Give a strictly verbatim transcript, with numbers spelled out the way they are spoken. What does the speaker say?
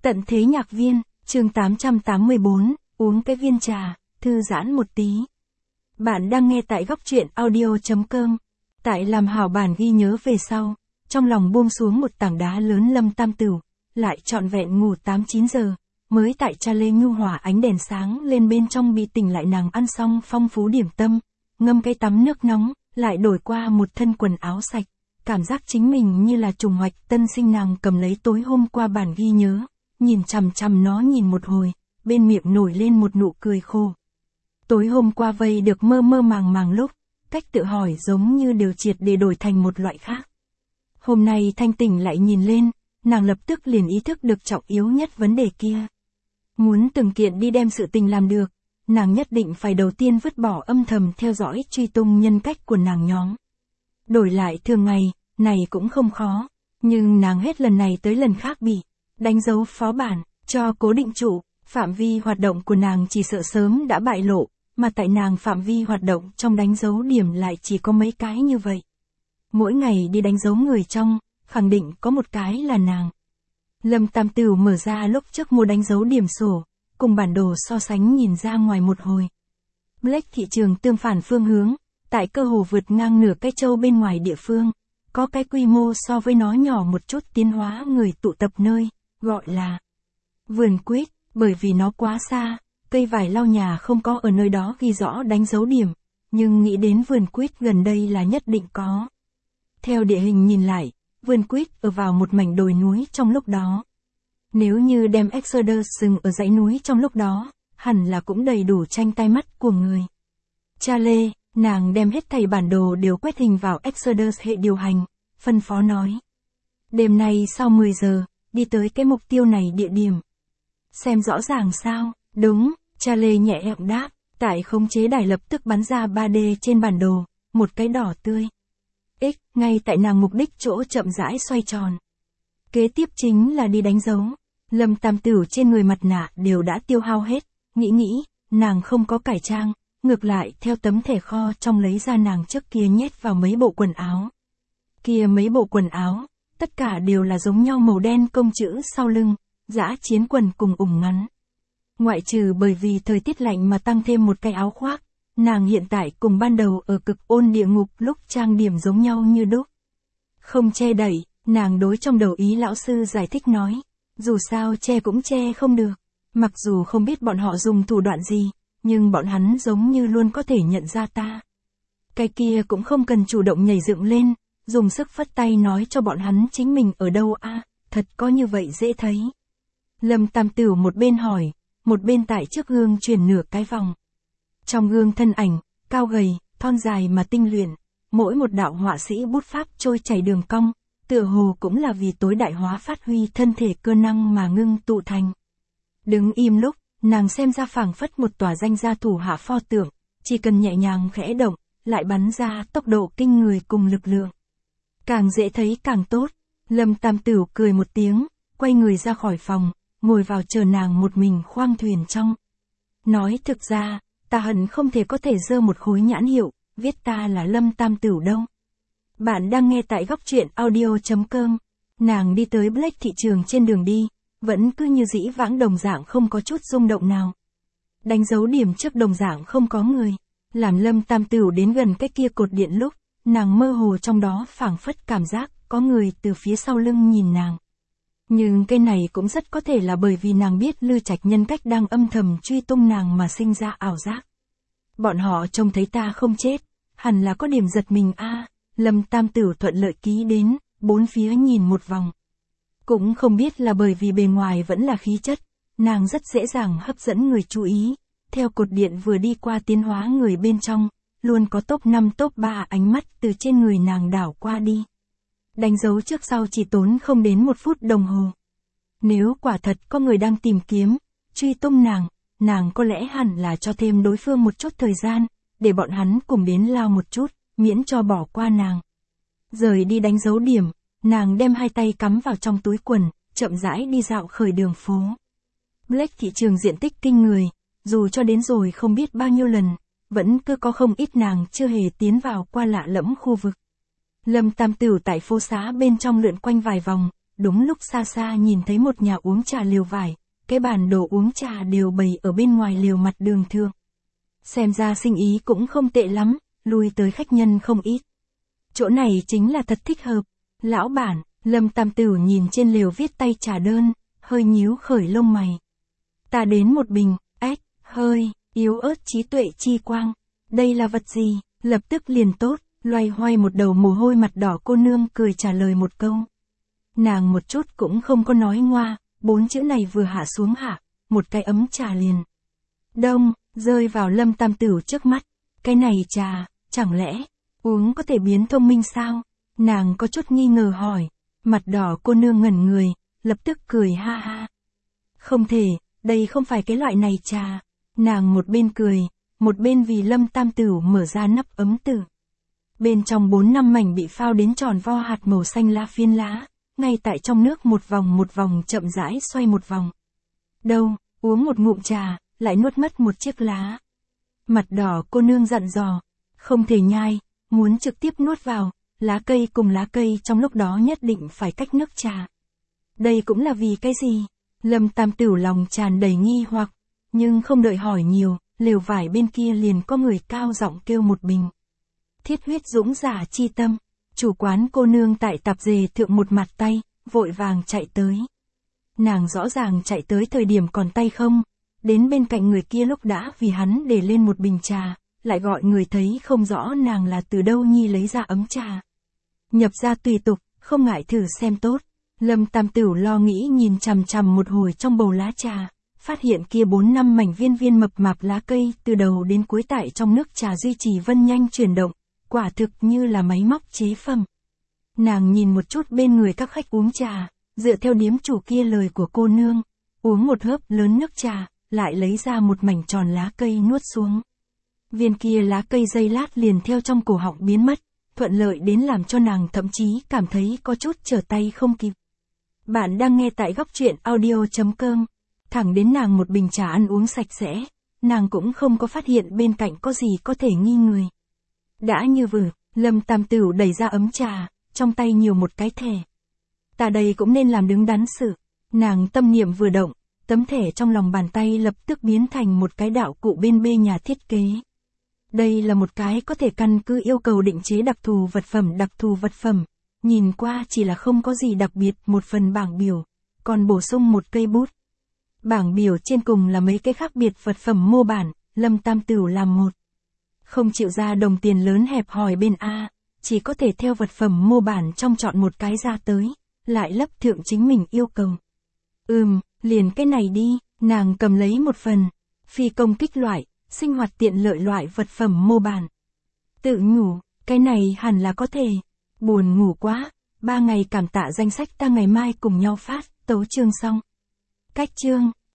Tận thế nhạc viên, chương tám trăm tám mươi bốn, uống cái viên trà, thư giãn một tí. Bạn đang nghe tại góc truyện audio chấm com. Tại làm hảo bản ghi nhớ về sau, trong lòng buông xuống một tảng đá lớn Lâm Tam Tửu, lại trọn vẹn ngủ tám chín giờ, mới tại cha lê nhu hòa ánh đèn sáng lên bên trong bị tỉnh lại. Nàng ăn xong phong phú điểm tâm, ngâm cái tắm nước nóng, lại đổi qua một thân quần áo sạch, cảm giác chính mình như là trùng hoạch tân sinh. Nàng cầm lấy tối hôm qua bản ghi nhớ, nhìn chằm chằm nó nhìn một hồi, bên miệng nổi lên một nụ cười khô. Tối hôm qua vây được mơ mơ màng màng lúc, cách tự hỏi giống như đều triệt để đổi thành một loại khác. Hôm nay thanh tỉnh lại nhìn lên, nàng lập tức liền ý thức được trọng yếu nhất vấn đề kia. Muốn từng kiện đi đem sự tình làm được, nàng nhất định phải đầu tiên vứt bỏ âm thầm theo dõi truy tung nhân cách của nàng nhóm. Đổi lại thường ngày, này cũng không khó, nhưng nàng hết lần này tới lần khác bị đánh dấu phó bản, cho cố định trụ, phạm vi hoạt động của nàng chỉ sợ sớm đã bại lộ, mà tại nàng phạm vi hoạt động trong đánh dấu điểm lại chỉ có mấy cái như vậy. Mỗi ngày đi đánh dấu người trong, khẳng định có một cái là nàng. Lâm Tam Tửu mở ra lúc trước mua đánh dấu điểm sổ, cùng bản đồ so sánh nhìn ra ngoài một hồi. Black thị trường tương phản phương hướng, tại cơ hồ vượt ngang nửa cái châu bên ngoài địa phương, có cái quy mô so với nó nhỏ một chút tiến hóa người tụ tập nơi, gọi là vườn quýt, bởi vì nó quá xa, cây vải lau nhà không có ở nơi đó ghi rõ đánh dấu điểm, nhưng nghĩ đến vườn quýt gần đây là nhất định có. Theo địa hình nhìn lại, vườn quýt ở vào một mảnh đồi núi trong lúc đó. Nếu như đem Exodus dừng ở dãy núi trong lúc đó, hẳn là cũng đầy đủ tranh tai mắt của người. Cha Lê, nàng đem hết thảy bản đồ đều quét hình vào Exodus hệ điều hành, phân phó nói. Đêm nay sau mười giờ, đi tới cái mục tiêu này địa điểm. Xem rõ ràng sao? Đúng, cha Lê nhẹ nhàng đáp, tại khống chế đài lập tức bắn ra ba D trên bản đồ, một cái đỏ tươi. X, ngay tại nàng mục đích chỗ chậm rãi xoay tròn. Kế tiếp chính là đi đánh dấu. Lâm Tam Tửu trên người mặt nạ đều đã tiêu hao hết, nghĩ nghĩ, nàng không có cải trang, ngược lại theo tấm thẻ kho trong lấy ra nàng trước kia nhét vào mấy bộ quần áo. Kia mấy bộ quần áo, tất cả đều là giống nhau màu đen công chữ sau lưng, dã chiến quần cùng ủng ngắn. Ngoại trừ bởi vì thời tiết lạnh mà tăng thêm một cái áo khoác, nàng hiện tại cùng ban đầu ở cực ôn địa ngục lúc trang điểm giống nhau như đúc. Không che đậy, nàng đối trong đầu ý lão sư giải thích nói, dù sao che cũng che không được, mặc dù không biết bọn họ dùng thủ đoạn gì, nhưng bọn hắn giống như luôn có thể nhận ra ta. Cái kia cũng không cần chủ động nhảy dựng lên, dùng sức phất tay nói cho bọn hắn chính mình ở đâu a, à, thật có như vậy dễ thấy. Lâm Tam Tửu một bên hỏi, một bên tại trước gương chuyển nửa cái vòng. Trong gương thân ảnh, cao gầy, thon dài mà tinh luyện, mỗi một đạo họa sĩ bút pháp trôi chảy đường cong, tựa hồ cũng là vì tối đại hóa phát huy thân thể cơ năng mà ngưng tụ thành. Đứng im lúc, nàng xem ra phảng phất một tòa danh gia thủ hạ pho tượng, chỉ cần nhẹ nhàng khẽ động, lại bắn ra tốc độ kinh người cùng lực lượng. Càng dễ thấy càng tốt. Lâm Tam Tửu cười một tiếng, quay người ra khỏi phòng, ngồi vào chờ nàng một mình khoang thuyền trong. Nói thực ra, ta hận không thể có thể giơ một khối nhãn hiệu, viết ta là Lâm Tam Tửu đâu. Bạn đang nghe tại góc truyện audio chấm com. Nàng đi tới Black thị trường trên đường đi, vẫn cứ như dĩ vãng đồng dạng không có chút rung động nào. Đánh dấu điểm trước đồng dạng không có người, làm Lâm Tam Tửu đến gần cái kia cột điện lúc, nàng mơ hồ trong đó phảng phất cảm giác có người từ phía sau lưng nhìn nàng. Nhưng cái này cũng rất có thể là bởi vì nàng biết Lư Trạch nhân cách đang âm thầm truy tung nàng mà sinh ra ảo giác. Bọn họ trông thấy ta không chết, hẳn là có điểm giật mình a. À, Lâm Tam Tửu thuận lợi ký đến, bốn phía nhìn một vòng. Cũng không biết là bởi vì bề ngoài vẫn là khí chất, nàng rất dễ dàng hấp dẫn người chú ý. Theo cột điện vừa đi qua tiến hóa người bên trong, luôn có top năm top ba ánh mắt từ trên người nàng đảo qua đi. Đánh dấu trước sau chỉ tốn không đến một phút đồng hồ. Nếu quả thật có người đang tìm kiếm, truy tung nàng, nàng có lẽ hẳn là cho thêm đối phương một chút thời gian, để bọn hắn cùng đến lao một chút, miễn cho bỏ qua nàng. Rời đi đánh dấu điểm, nàng đem hai tay cắm vào trong túi quần, chậm rãi đi dạo khởi đường phố. Black thị trường diện tích kinh người, dù cho đến rồi không biết bao nhiêu lần, vẫn cứ có không ít nàng chưa hề tiến vào qua lạ lẫm khu vực. Lâm Tam Tửu tại phố xá bên trong lượn quanh vài vòng, đúng lúc xa xa nhìn thấy một nhà uống trà lều vải, cái bàn đồ uống trà đều bày ở bên ngoài lều mặt đường thượng. Xem ra sinh ý cũng không tệ lắm, lui tới khách nhân không ít. Chỗ này chính là thật thích hợp. Lão bản, Lâm Tam Tửu nhìn trên lều viết tay trà đơn, hơi nhíu khởi lông mày. Ta đến một bình, ếch, hơi, yếu ớt trí tuệ chi quang. Đây là vật gì? Lập tức liền tốt, loay hoay một đầu mồ hôi mặt đỏ cô nương cười trả lời một câu. Nàng một chút cũng không có nói ngoa, bốn chữ này vừa hạ xuống hạ, một cái ấm trà liền. Đông, rơi vào Lâm Tam Tửu trước mắt. Cái này trà, chẳng lẽ, uống có thể biến thông minh sao? Nàng có chút nghi ngờ hỏi. Mặt đỏ cô nương ngẩn người, lập tức cười ha ha. Không thể, đây không phải cái loại này trà. Nàng một bên cười, một bên vì Lâm Tam Tửu mở ra nắp ấm tử. Bên trong bốn năm mảnh bị phao đến tròn vo hạt màu xanh lá phiến lá, ngay tại trong nước một vòng một vòng chậm rãi xoay một vòng. Đâu, uống một ngụm trà, lại nuốt mất một chiếc lá. Mặt đỏ cô nương dặn dò, không thể nhai, muốn trực tiếp nuốt vào, lá cây cùng lá cây trong lúc đó nhất định phải cách nước trà. Đây cũng là vì cái gì? Lâm Tam Tửu lòng tràn đầy nghi hoặc, nhưng không đợi hỏi nhiều, lều vải bên kia liền có người cao giọng kêu một bình. Thiết huyết dũng giả chi tâm, chủ quán cô nương tại tạp dề thượng một mặt tay, vội vàng chạy tới. Nàng rõ ràng chạy tới thời điểm còn tay không, đến bên cạnh người kia lúc đã vì hắn để lên một bình trà, lại gọi người thấy không rõ nàng là từ đâu nhi lấy ra ấm trà. Nhập ra tùy tục, không ngại thử xem tốt. Lâm Tam Tửu lo nghĩ nhìn chằm chằm một hồi trong bầu lá trà, phát hiện kia bốn năm mảnh viên viên mập mạp lá cây từ đầu đến cuối tại trong nước trà duy trì vân nhanh chuyển động, quả thực như là máy móc chế phẩm. Nàng nhìn một chút bên người các khách uống trà, dựa theo điếm chủ kia lời của cô nương, uống một hớp lớn nước trà, lại lấy ra một mảnh tròn lá cây nuốt xuống. Viên kia lá cây giây lát liền theo trong cổ họng biến mất, thuận lợi đến làm cho nàng thậm chí cảm thấy có chút trở tay không kịp. Bạn đang nghe tại góc truyện audio chấm com. Thẳng đến nàng một bình trà ăn uống sạch sẽ, nàng cũng không có phát hiện bên cạnh có gì có thể nghi người. Đã như vừa, Lâm Tam Tửu đẩy ra ấm trà, trong tay nhiều một cái thẻ. Ta đây cũng nên làm đứng đắn sự. Nàng tâm niệm vừa động, tấm thẻ trong lòng bàn tay lập tức biến thành một cái đạo cụ bên bê nhà thiết kế. Đây là một cái có thể căn cứ yêu cầu định chế đặc thù vật phẩm đặc thù vật phẩm. Nhìn qua chỉ là không có gì đặc biệt một phần bảng biểu, còn bổ sung một cây bút. Bảng biểu trên cùng là mấy cái khác biệt vật phẩm mô bản, Lâm Tam Tửu làm một. Không chịu ra đồng tiền lớn hẹp hòi bên A, chỉ có thể theo vật phẩm mô bản trong chọn một cái ra tới, lại lấp thượng chính mình yêu cầu. Ừm, liền cái này đi, nàng cầm lấy một phần, phi công kích loại, sinh hoạt tiện lợi loại vật phẩm mô bản. Tự nhủ, cái này hẳn là có thể. Buồn ngủ quá, ba ngày cảm tạ danh sách ta ngày mai cùng nhau phát, tấu chương xong. Cách chương.